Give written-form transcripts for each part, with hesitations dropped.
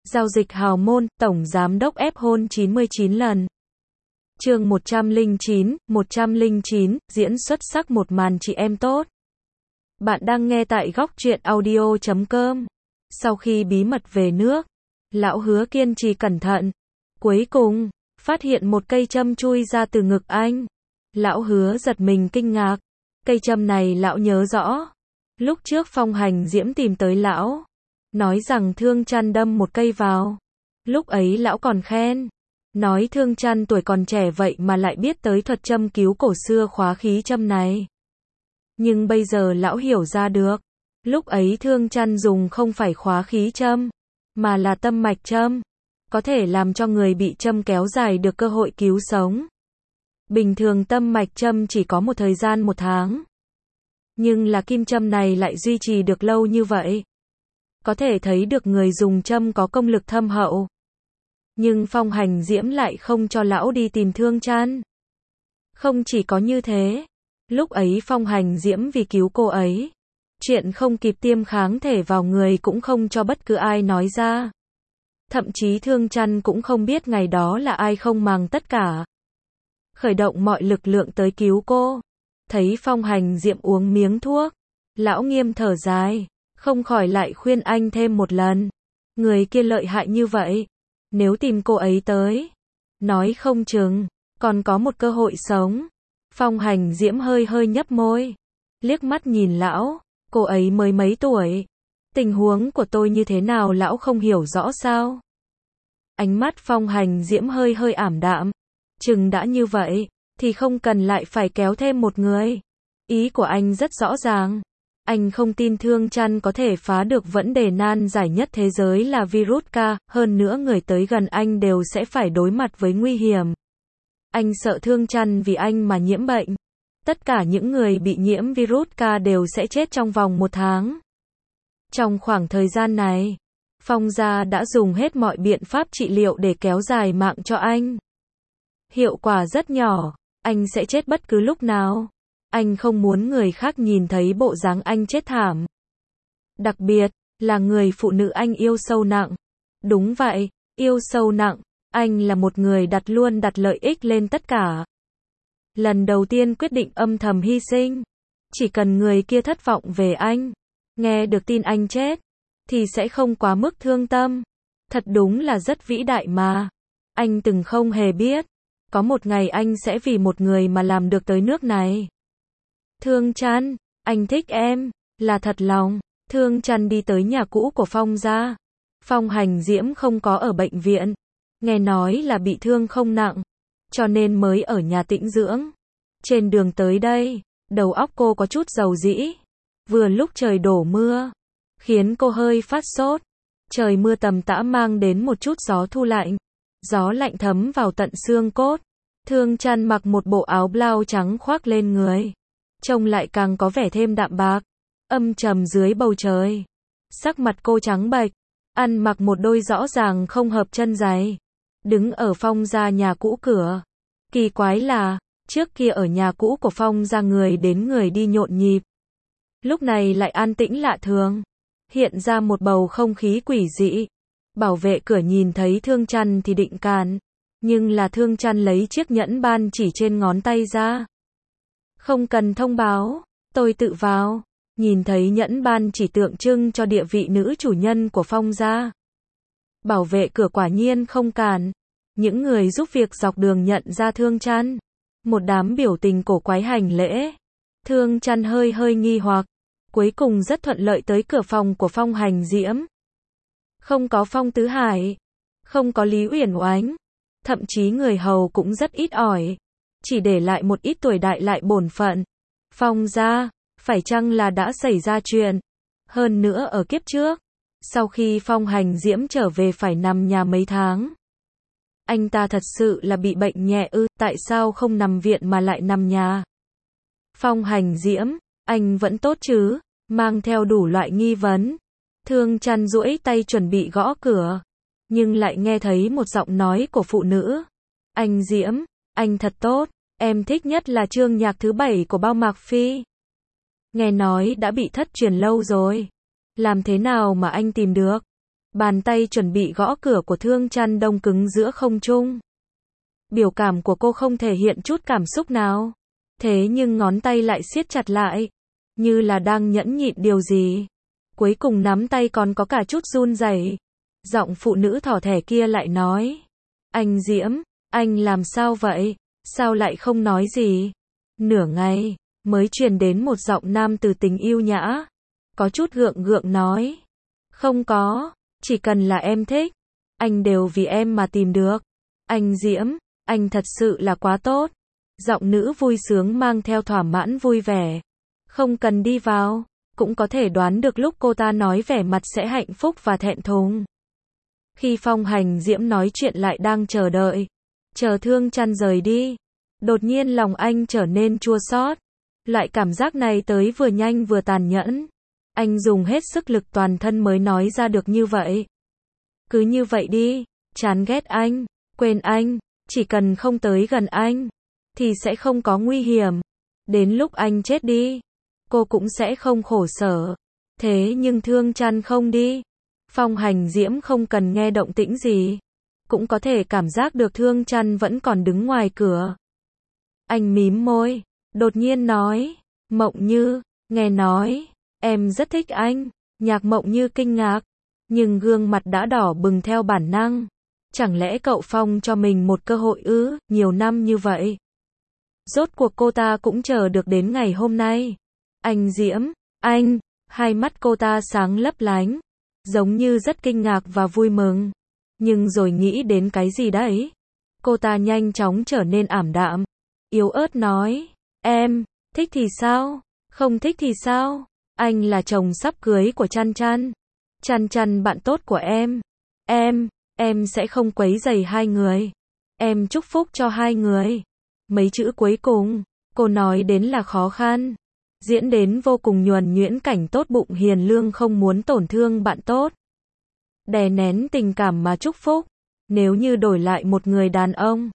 Giao dịch hào môn, tổng giám đốc ép hôn 99 lần. Chương 109, diễn xuất sắc một màn chị em tốt. Bạn đang nghe tại góc truyện audio.com. Sau khi bí mật về nước, lão Hứa kiên trì cẩn thận. Cuối cùng, phát hiện một cây châm chui ra từ ngực anh. Lão Hứa giật mình kinh ngạc. Cây châm này lão nhớ rõ. Lúc trước Phong Hành Diễm tìm tới lão, nói rằng Thương Chăn đâm một cây vào. Lúc ấy lão còn khen, nói Thương Chăn tuổi còn trẻ vậy mà lại biết tới thuật châm cứu cổ xưa khóa khí châm này. Nhưng bây giờ lão hiểu ra được, lúc ấy Thương Chăn dùng không phải khóa khí châm, mà là tâm mạch châm, có thể làm cho người bị châm kéo dài được cơ hội cứu sống. Bình thường tâm mạch châm chỉ có một thời gian 1 tháng. Nhưng là kim châm này lại duy trì được lâu như vậy. Có thể thấy được người dùng châm có công lực thâm hậu. Nhưng Phong Hành Diễm lại không cho lão đi tìm Thương Chăn. Không chỉ có như thế, lúc ấy Phong Hành Diễm vì cứu cô ấy, chuyện không kịp tiêm kháng thể vào người cũng không cho bất cứ ai nói ra. Thậm chí Thương Chăn cũng không biết ngày đó là ai không màng tất cả, khởi động mọi lực lượng tới cứu cô. Thấy Phong Hành Diễm uống miếng thuốc, lão nghiêm thở dài, không khỏi lại khuyên anh thêm một lần. Người kia lợi hại như vậy, nếu tìm cô ấy tới, nói không chừng còn có một cơ hội sống. Phong Hành Diễm hơi hơi nhấp môi, liếc mắt nhìn lão, cô ấy mới mấy tuổi, tình huống của tôi như thế nào lão không hiểu rõ sao? Ánh mắt Phong Hành Diễm hơi hơi ảm đạm, chừng đã như vậy, thì không cần lại phải kéo thêm một người. Ý của anh rất rõ ràng. Anh không tin Thương Chăn có thể phá được vấn đề nan giải nhất thế giới là virus K, hơn nữa người tới gần anh đều sẽ phải đối mặt với nguy hiểm. Anh sợ Thương Chăn vì anh mà nhiễm bệnh. Tất cả những người bị nhiễm virus K đều sẽ chết trong vòng 1 tháng. Trong khoảng thời gian này, Phong gia đã dùng hết mọi biện pháp trị liệu để kéo dài mạng cho anh. Hiệu quả rất nhỏ, anh sẽ chết bất cứ lúc nào. Anh không muốn người khác nhìn thấy bộ dáng anh chết thảm. Đặc biệt là người phụ nữ anh yêu sâu nặng. Đúng vậy, yêu sâu nặng. Anh là một người luôn đặt lợi ích lên tất cả. Lần đầu tiên quyết định âm thầm hy sinh. Chỉ cần người kia thất vọng về anh, nghe được tin anh chết, thì sẽ không quá mức thương tâm. Thật đúng là rất vĩ đại mà. Anh từng không hề biết, có một ngày anh sẽ vì một người mà làm được tới nước này. Thương Chăn, anh thích em, là thật lòng. Thương Chăn đi tới nhà cũ của Phong gia. Phong Hành Diễm không có ở bệnh viện, nghe nói là bị thương không nặng, cho nên mới ở nhà tĩnh dưỡng. Trên đường tới đây, đầu óc cô có chút dầu dĩ. Vừa lúc trời đổ mưa, khiến cô hơi phát sốt. Trời mưa tầm tã mang đến một chút gió thu lạnh. Gió lạnh thấm vào tận xương cốt. Thương Chăn mặc một bộ áo blau trắng khoác lên người, trông lại càng có vẻ thêm đạm bạc, âm trầm dưới bầu trời. Sắc mặt cô trắng bệch, ăn mặc một đôi rõ ràng không hợp chân giày, đứng ở Phong gia nhà cũ cửa. Kỳ quái là, trước kia ở nhà cũ của Phong gia người đến người đi nhộn nhịp, lúc này lại an tĩnh lạ thường, hiện ra một bầu không khí quỷ dị. Bảo vệ cửa nhìn thấy Thương Chăn thì định cản, nhưng là Thương Chăn lấy chiếc nhẫn ban chỉ trên ngón tay ra. Không cần thông báo, tôi tự vào. Nhìn thấy nhẫn ban chỉ tượng trưng cho địa vị nữ chủ nhân của Phong gia. Bảo vệ cửa quả nhiên không cản. Những người giúp việc dọc đường nhận ra Thương Chăn. Một đám biểu tình cổ quái hành lễ. Thương Chăn hơi hơi nghi hoặc. Cuối cùng rất thuận lợi tới cửa phòng của Phong Hành Diễm. Không có Phong Tứ Hải, không có Lý Uyển Oánh, thậm chí người hầu cũng rất ít ỏi, chỉ để lại một ít tuổi đại lại bổn phận. Phong gia, phải chăng là đã xảy ra chuyện? Hơn nữa ở kiếp trước, sau khi Phong Hành Diễm trở về phải nằm nhà mấy tháng. Anh ta thật sự là bị bệnh nhẹ ư? Tại sao không nằm viện mà lại nằm nhà? Phong Hành Diễm, anh vẫn tốt chứ? Mang theo đủ loại nghi vấn. Thương Chăn duỗi tay chuẩn bị gõ cửa, nhưng lại nghe thấy một giọng nói của phụ nữ. Anh Diễm, anh thật tốt, em thích nhất là chương nhạc thứ 7 của Bao Mạc Phi. Nghe nói đã bị thất truyền lâu rồi. Làm thế nào mà anh tìm được? Bàn tay chuẩn bị gõ cửa của Thương Chăn đông cứng giữa không trung. Biểu cảm của cô không thể hiện chút cảm xúc nào. Thế nhưng ngón tay lại siết chặt lại, như là đang nhẫn nhịn điều gì. Cuối cùng nắm tay còn có cả chút run rẩy. Giọng phụ nữ thỏ thẻ kia lại nói. Anh Diễm, anh làm sao vậy? Sao lại không nói gì? Nửa ngày, mới truyền đến một giọng nam từ tính yêu nhã. Có chút gượng gượng nói. Không có, chỉ cần là em thích. Anh đều vì em mà tìm được. Anh Diễm, anh thật sự là quá tốt. Giọng nữ vui sướng mang theo thỏa mãn vui vẻ. Không cần đi vào, cũng có thể đoán được lúc cô ta nói vẻ mặt sẽ hạnh phúc và thẹn thùng. Khi Phong Hành Diễm nói chuyện lại đang chờ đợi, chờ Thương Chăn rời đi, đột nhiên lòng anh trở nên chua xót. Loại cảm giác này tới vừa nhanh vừa tàn nhẫn. Anh dùng hết sức lực toàn thân mới nói ra được như vậy. Cứ như vậy đi, chán ghét anh, quên anh, chỉ cần không tới gần anh, thì sẽ không có nguy hiểm. Đến lúc anh chết đi, cô cũng sẽ không khổ sở. Thế nhưng Thương Chăn không đi. Phong Hành Diễm không cần nghe động tĩnh gì, cũng có thể cảm giác được Thương Chăn vẫn còn đứng ngoài cửa. Anh mím môi, đột nhiên nói, Mộng Như, nghe nói, em rất thích anh. Nhạc Mộng Như kinh ngạc, nhưng gương mặt đã đỏ bừng theo bản năng. Chẳng lẽ cậu Phong cho mình một cơ hội ư, nhiều năm như vậy. Rốt cuộc cô ta cũng chờ được đến ngày hôm nay. Anh Diễm, anh, hai mắt cô ta sáng lấp lánh, giống như rất kinh ngạc và vui mừng. Nhưng rồi nghĩ đến cái gì đấy, cô ta nhanh chóng trở nên ảm đạm, yếu ớt nói, em, thích thì sao, không thích thì sao, anh là chồng sắp cưới của Chăn Chăn. Chăn Chăn bạn tốt của em sẽ không quấy rầy hai người. Em chúc phúc cho hai người. Mấy chữ cuối cùng, cô nói đến là khó khăn. Diễn đến vô cùng nhuần nhuyễn cảnh tốt bụng hiền lương không muốn tổn thương bạn tốt. Đè nén tình cảm mà chúc phúc. Nếu như đổi lại một người đàn ông,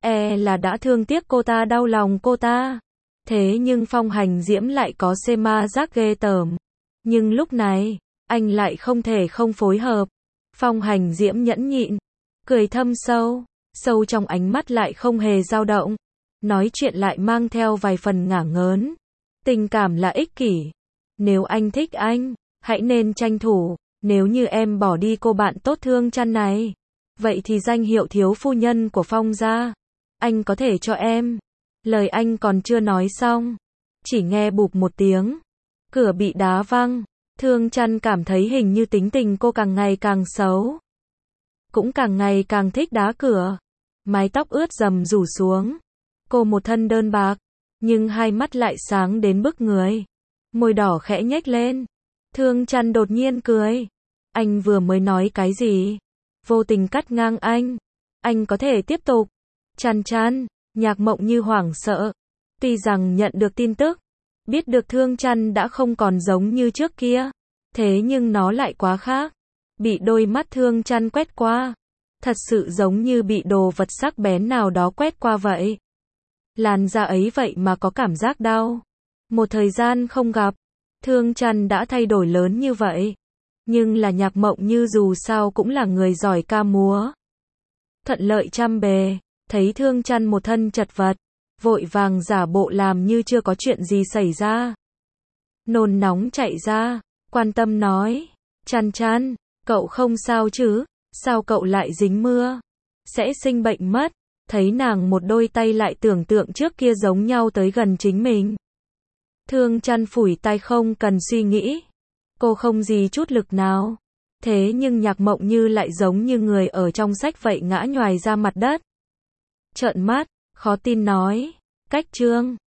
là đã thương tiếc cô ta, đau lòng cô ta. Thế nhưng Phong Hành Diễm lại có ma giác ghê tởm. Nhưng lúc này, anh lại không thể không phối hợp. Phong Hành Diễm nhẫn nhịn, cười thâm sâu, sâu trong ánh mắt lại không hề dao động. Nói chuyện lại mang theo vài phần ngả ngớn. Tình cảm là ích kỷ. Nếu anh thích anh, hãy nên tranh thủ. Nếu như em bỏ đi cô bạn tốt Thương Chăn này, vậy thì danh hiệu thiếu phu nhân của Phong gia, anh có thể cho em. Lời anh còn chưa nói xong, chỉ nghe bụp một tiếng, cửa bị đá văng. Thương Chăn cảm thấy hình như tính tình cô càng ngày càng xấu, cũng càng ngày càng thích đá cửa. Mái tóc ướt rầm rủ xuống. Cô một thân đơn bạc, nhưng hai mắt lại sáng đến bức người. Môi đỏ khẽ nhếch lên. Thương Chăn đột nhiên cười. Anh vừa mới nói cái gì? Vô tình cắt ngang anh. Anh có thể tiếp tục. Chăn Chăn, Nhạc Mộng Như hoảng sợ. Tuy rằng nhận được tin tức, biết được Thương Chăn đã không còn giống như trước kia, thế nhưng nó lại quá khác. Bị đôi mắt Thương Chăn quét qua, thật sự giống như bị đồ vật sắc bén nào đó quét qua vậy. Làn da ấy vậy mà có cảm giác đau. Một thời gian không gặp, Thương Chăn đã thay đổi lớn như vậy. Nhưng là Nhạc Mộng Như dù sao cũng là người giỏi ca múa. Thuận lợi trăm bề, thấy Thương Chăn một thân chật vật, vội vàng giả bộ làm như chưa có chuyện gì xảy ra. Nôn nóng chạy ra, quan tâm nói, Chăn Chăn, cậu không sao chứ, sao cậu lại dính mưa, sẽ sinh bệnh mất. Thấy nàng một đôi tay lại tưởng tượng trước kia giống nhau tới gần chính mình. Thương Chăn phủi tay không cần suy nghĩ. Cô không gì chút lực nào. Thế nhưng Nhạc Mộng Như lại giống như người ở trong sách vậy ngã nhoài ra mặt đất. Trợn mắt, khó tin nói, cách chương.